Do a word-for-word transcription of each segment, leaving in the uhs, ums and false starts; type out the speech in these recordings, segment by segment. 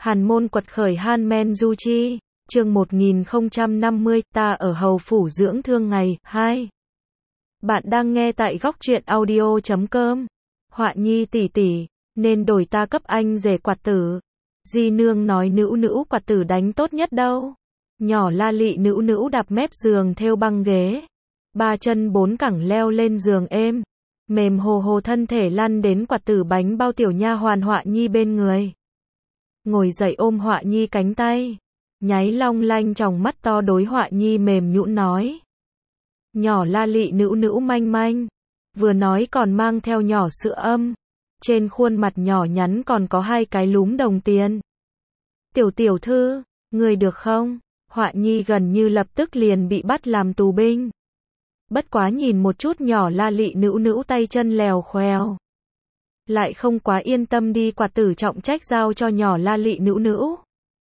Hàn môn quật khởi Han Men Du Chi, chương một nghìn không trăm năm mươi, ta ở hầu phủ dưỡng thương ngày, hai. Bạn đang nghe tại góc truyện audio chấm com. Họa nhi tỷ tỷ, nên đổi ta cấp anh rể quạt tử. Di nương nói nữu nữu quạt tử đánh tốt nhất đâu. Nhỏ la lị nữu nữu đạp mép giường thêu băng ghế. Ba chân bốn cẳng leo lên giường êm. Mềm hồ hồ thân thể lăn đến quạt tử bánh bao tiểu nha hoàn Họa nhi bên người. Ngồi dậy ôm Họa nhi cánh tay. Nháy long lanh tròng mắt to đối Họa nhi mềm nhũn nói. Nhỏ la lị nữu nữu manh manh. Vừa nói còn mang theo nhỏ sữa âm. Trên khuôn mặt nhỏ nhắn còn có hai cái lúm đồng tiền. Tiểu tiểu thư, người được không? Họa nhi gần như lập tức liền bị bắt làm tù binh. Bất quá nhìn một chút nhỏ la lị nữu nữu tay chân lèo khoèo. Lại không quá yên tâm đi quạt tử trọng trách giao cho nhỏ la lị nữu nữu.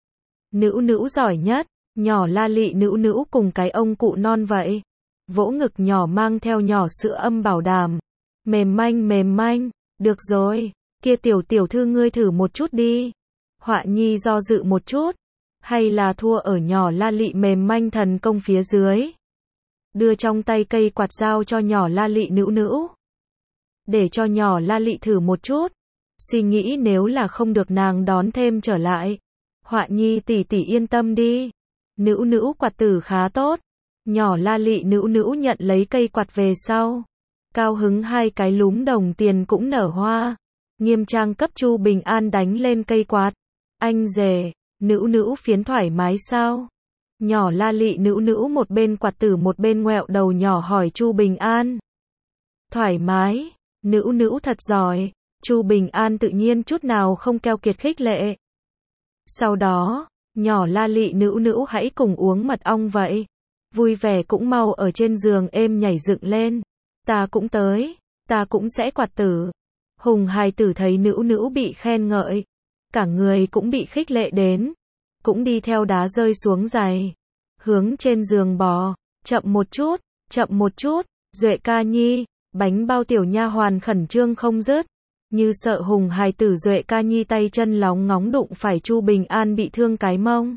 Nữu nữu giỏi nhất, nhỏ la lị nữu nữu cùng cái ông cụ non vậy. Vỗ ngực nhỏ mang theo nhỏ sữa âm bảo đảm. Mềm manh mềm manh, được rồi, kia tiểu tiểu thư ngươi thử một chút đi. Họa nhi do dự một chút, hay là thua ở nhỏ la lị mềm manh thần công phía dưới. Đưa trong tay cây quạt giao cho nhỏ la lị nữu nữu. Để cho nhỏ la lị thử một chút. Suy nghĩ nếu là không được nàng đón thêm trở lại. Họa nhi tỷ tỷ yên tâm đi. Nữu nữu quạt tử khá tốt. Nhỏ la lị nữu nữu nhận lấy cây quạt về sau. Cao hứng hai cái lúm đồng tiền cũng nở hoa. Nghiêm trang cấp Chu Bình An đánh lên cây quạt. Anh rể, nữu nữu phiến thoải mái sao? Nhỏ la lị nữu nữu một bên quạt tử một bên ngoẹo đầu nhỏ hỏi Chu Bình An. Thoải mái, nữu nữu thật giỏi. Chu Bình An tự nhiên chút nào không keo kiệt khích lệ. Sau đó, nhỏ la lị nữu nữu hãy cùng uống mật ong vậy. Vui vẻ cũng mau ở trên giường êm nhảy dựng lên. Ta cũng tới, ta cũng sẽ quạt tử. Hùng hài tử thấy nữu nữu bị khen ngợi. Cả người cũng bị khích lệ đến. Cũng đi theo đá rơi xuống giày. Hướng trên giường bò. Chậm một chút, chậm một chút. Duệ ca nhi, bánh bao tiểu nha hoàn khẩn trương không dứt. Như sợ hùng hài tử Duệ ca nhi tay chân lóng ngóng đụng phải Chu Bình An bị thương cái mông.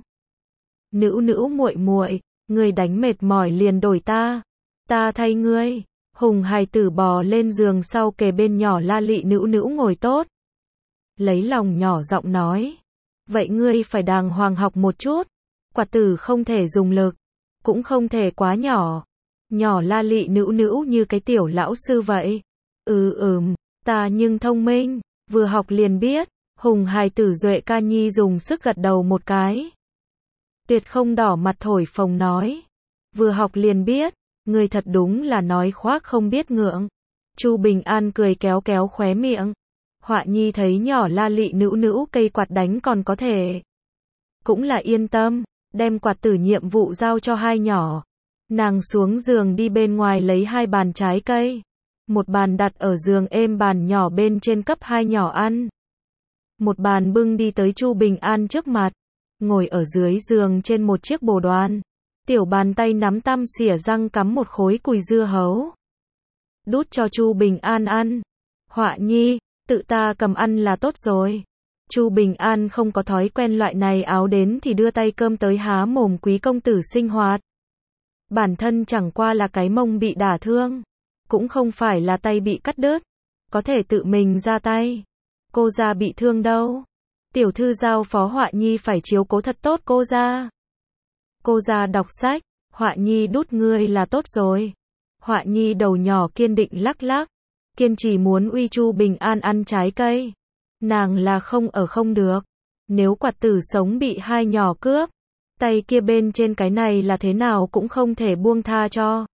Nữu nữu muội muội, ngươi đánh mệt mỏi liền đổi ta. Ta thay ngươi. Hùng hài tử bò lên giường sau kề bên nhỏ la lị nữu nữu ngồi tốt. Lấy lòng nhỏ giọng nói. Vậy ngươi phải đàng hoàng học một chút. Quạt tử không thể dùng lực. Cũng không thể quá nhỏ. Nhỏ la lị nữu nữu như cái tiểu lão sư vậy. Ừ ừm, ta nhưng thông minh. Vừa học liền biết. Hùng hài tử Duệ ca nhi dùng sức gật đầu một cái. Tuyệt không đỏ mặt thổi phồng nói. Vừa học liền biết. Người thật đúng là nói khoác không biết ngượng. Chu Bình An cười kéo kéo khóe miệng. Họa nhi thấy nhỏ la lị nữu nữu cây quạt đánh còn có thể. Cũng là yên tâm, đem quạt tử nhiệm vụ giao cho hai nhỏ. Nàng xuống giường đi bên ngoài lấy hai bàn trái cây. Một bàn đặt ở giường êm bàn nhỏ bên trên cấp hai nhỏ ăn. Một bàn bưng đi tới Chu Bình An trước mặt. Ngồi ở dưới giường trên một chiếc bồ đoàn. Tiểu bàn tay nắm tăm xỉa răng cắm một khối cùi dưa hấu. Đút cho Chu Bình An ăn. Họa nhi, tự ta cầm ăn là tốt rồi. Chu Bình An không có thói quen loại này áo đến thì đưa tay cơm tới há mồm quý công tử sinh hoạt. Bản thân chẳng qua là cái mông bị đả thương. Cũng không phải là tay bị cắt đứt. Có thể tự mình ra tay. Cô gia bị thương đâu. Tiểu thư giao phó Họa nhi phải chiếu cố thật tốt cô gia. Cô gia đọc sách, Họa nhi đút ngươi là tốt rồi. Họa nhi đầu nhỏ kiên định lắc lắc. Kiên trì muốn uy Chu Bình An ăn trái cây. Nàng là không ở không được. Nếu quạt tử sống bị hai nhỏ cướp. Tay kia bên trên cái này là thế nào cũng không thể buông tha cho.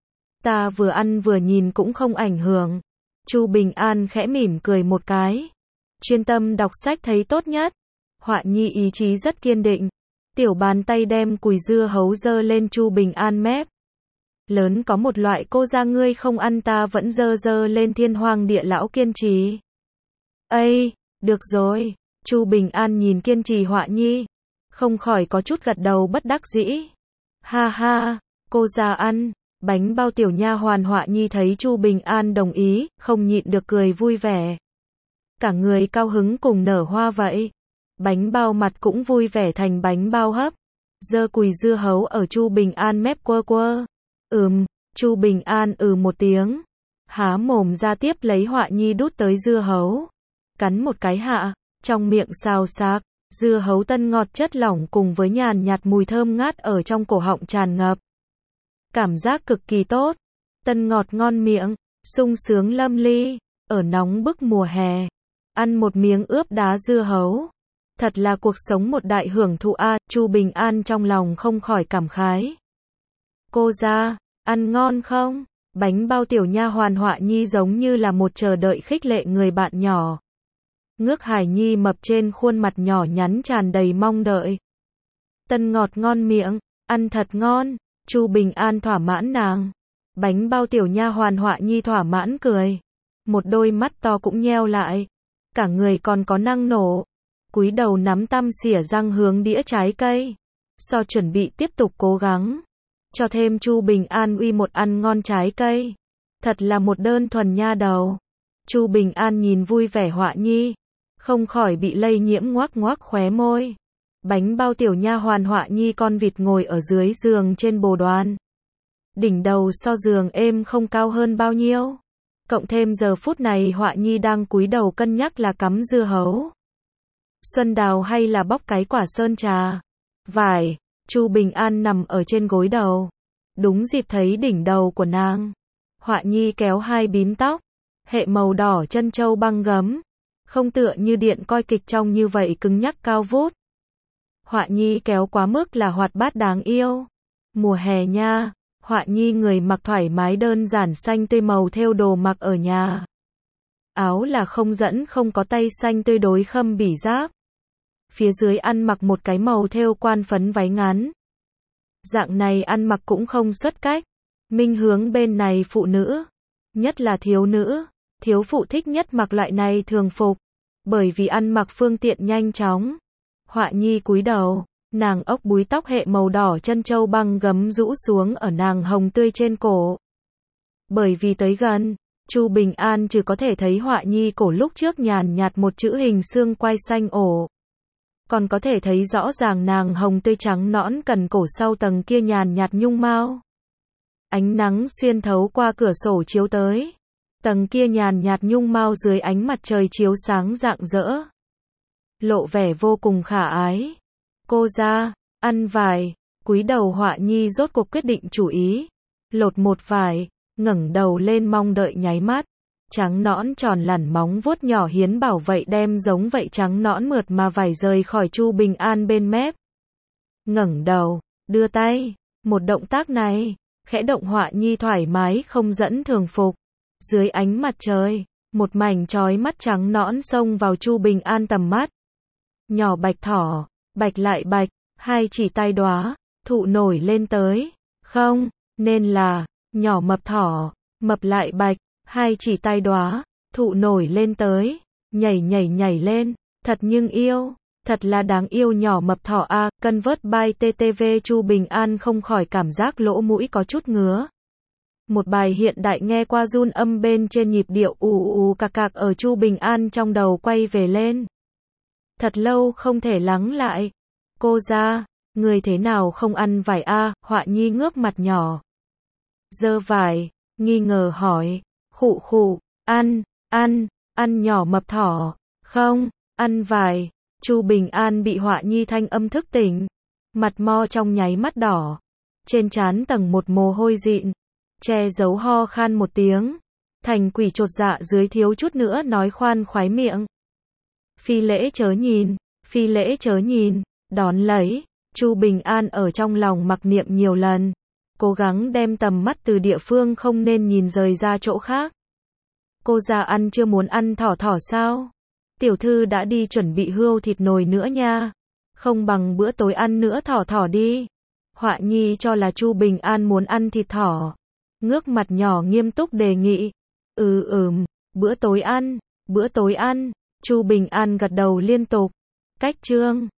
Ta vừa ăn vừa nhìn cũng không ảnh hưởng. Chu Bình An khẽ mỉm cười một cái. Chuyên tâm đọc sách thấy tốt nhất. Họa nhi ý chí rất kiên định. Tiểu bàn tay đem cùi dưa hấu dơ lên Chu Bình An mép. Lớn có một loại cô gia ngươi không ăn ta vẫn dơ dơ lên thiên hoang địa lão kiên trì. Ây, được rồi. Chu Bình An nhìn kiên trì Họa nhi. Không khỏi có chút gật đầu bất đắc dĩ. Ha ha, cô gia ăn. Bánh bao tiểu nha hoàn Họa nhi thấy Chu Bình An đồng ý, không nhịn được cười vui vẻ. Cả người cao hứng cùng nở hoa vậy. Bánh bao mặt cũng vui vẻ thành bánh bao hấp. Giơ cùi dưa hấu ở Chu Bình An mép quơ quơ. Ừm, Chu Bình An ừ một tiếng. Há mồm ra tiếp lấy Họa Nhi đút tới dưa hấu. Cắn một cái hạ, trong miệng xào xạc, dưa hấu tân ngọt chất lỏng cùng với nhàn nhạt mùi thơm ngát ở trong cổ họng tràn ngập. Cảm giác cực kỳ tốt, tân ngọt ngon miệng, sung sướng lâm ly, ở nóng bức mùa hè. Ăn một miếng ướp đá dưa hấu. Thật là cuộc sống một đại hưởng thụ a, Chu Bình An trong lòng không khỏi cảm khái. Cô ra, ăn ngon không? Bánh bao tiểu nha hoàn Họa Nhi giống như là một chờ đợi khích lệ người bạn nhỏ. Ngước Hải Nhi mập trên khuôn mặt nhỏ nhắn tràn đầy mong đợi. Tân ngọt ngon miệng, ăn thật ngon, Chu Bình An thỏa mãn nàng. Bánh bao tiểu nha hoàn Họa Nhi thỏa mãn cười. Một đôi mắt to cũng nheo lại. Cả người còn có năng nổ. Cúi đầu nắm tăm xỉa răng hướng đĩa trái cây. So chuẩn bị tiếp tục cố gắng. Cho thêm Chu Bình An uy một ăn ngon trái cây. Thật là một đơn thuần nha đầu. Chu Bình An nhìn vui vẻ Họa Nhi. Không khỏi bị lây nhiễm ngoác ngoác khóe môi. Bánh bao tiểu nha hoàn Họa Nhi con vịt ngồi ở dưới giường trên bồ đoàn. Đỉnh đầu so giường êm không cao hơn bao nhiêu. Cộng thêm giờ phút này Họa Nhi đang cúi đầu cân nhắc là cắm dưa hấu, xuân đào hay là bóc cái quả sơn trà. Vải, Chu Bình An nằm ở trên gối đầu. Đúng dịp thấy đỉnh đầu của nàng. Họa Nhi kéo hai bím tóc, hệ màu đỏ chân châu băng gấm. Không tựa như điện coi kịch trong như vậy cứng nhắc cao vút. Họa Nhi kéo quá mức là hoạt bát đáng yêu. Mùa hè nha, Họa Nhi người mặc thoải mái đơn giản xanh tươi màu thêu đồ mặc ở nhà. Áo là không dẫn không có tay xanh tươi đối khâm bỉ giáp. Phía dưới ăn mặc một cái màu thêu quan phấn váy ngắn. Dạng này ăn mặc cũng không xuất cách. Minh hướng bên này phụ nữ, nhất là thiếu nữ, thiếu phụ thích nhất mặc loại này thường phục, bởi vì ăn mặc phương tiện nhanh chóng. Họa Nhi cúi đầu, nàng ốc búi tóc hệ màu đỏ chân châu băng gấm rũ xuống ở nàng hồng tươi trên cổ. Bởi vì tới gần, Chu Bình An chỉ có thể thấy Họa Nhi cổ lúc trước nhàn nhạt một chữ hình xương quai xanh ổ. Còn có thể thấy rõ ràng nàng hồng tươi trắng nõn cần cổ sau tầng kia nhàn nhạt nhung mao. Ánh nắng xuyên thấu qua cửa sổ chiếu tới. Tầng kia nhàn nhạt nhung mao dưới ánh mặt trời chiếu sáng rạng rỡ. Lộ vẻ vô cùng khả ái. Cô ra, ăn vải, cúi đầu Họa Nhi rốt cuộc quyết định chủ ý. Lột một vải, ngẩng đầu lên mong đợi nháy mắt. Trắng nõn tròn lẳn móng vuốt nhỏ hiến bảo vậy đem giống vậy trắng nõn mượt mà vải rời khỏi Chu Bình An bên mép. Ngẩng đầu, đưa tay, một động tác này, khẽ động Họa Nhi thoải mái không dẫn thường phục. Dưới ánh mặt trời, một mảnh chói mắt trắng nõn xông vào Chu Bình An tầm mắt. Nhỏ bạch thỏ, bạch lại bạch, hai chỉ tai đóa, thụ nổi lên tới. Không, nên là, nhỏ mập thỏ, mập lại bạch, hai chỉ tai đóa, thụ nổi lên tới, nhảy nhảy nhảy lên, thật nhưng yêu, thật là đáng yêu nhỏ mập thỏ a, Convert by tê tê vê Chu Bình An không khỏi cảm giác lỗ mũi có chút ngứa. Một bài hiện đại nghe qua run âm bên trên nhịp điệu ù ù cạc cạc ở Chu Bình An trong đầu quay về lên. Thật lâu không thể lắng lại. Cô ra, người thế nào không ăn vải a? Họa Nhi ngước mặt nhỏ. Giơ vải, nghi ngờ hỏi. Khụ khụ, ăn, ăn, ăn nhỏ mập thỏ. Không, ăn vải. Chu Bình An bị Họa Nhi thanh âm thức tỉnh. Mặt mo trong nháy mắt đỏ. Trên trán tầng một mồ hôi dịn. Che giấu ho khan một tiếng. Thành quỷ chột dạ dưới thiếu chút nữa nói khoan khoái miệng. Phi lễ chớ nhìn, phi lễ chớ nhìn, đón lấy. Chu Bình An ở trong lòng mặc niệm nhiều lần. Cố gắng đem tầm mắt từ địa phương không nên nhìn rời ra chỗ khác. Cô già ăn chưa muốn ăn thỏ thỏ sao? Tiểu thư đã đi chuẩn bị hươu thịt nồi nữa nha. Không bằng bữa tối ăn nữa thỏ thỏ đi. Họa Nhi cho là Chu Bình An muốn ăn thịt thỏ. Ngước mặt nhỏ nghiêm túc đề nghị. Ừ ừm, bữa tối ăn, bữa tối ăn. Chu Bình An gật đầu liên tục. Cách chương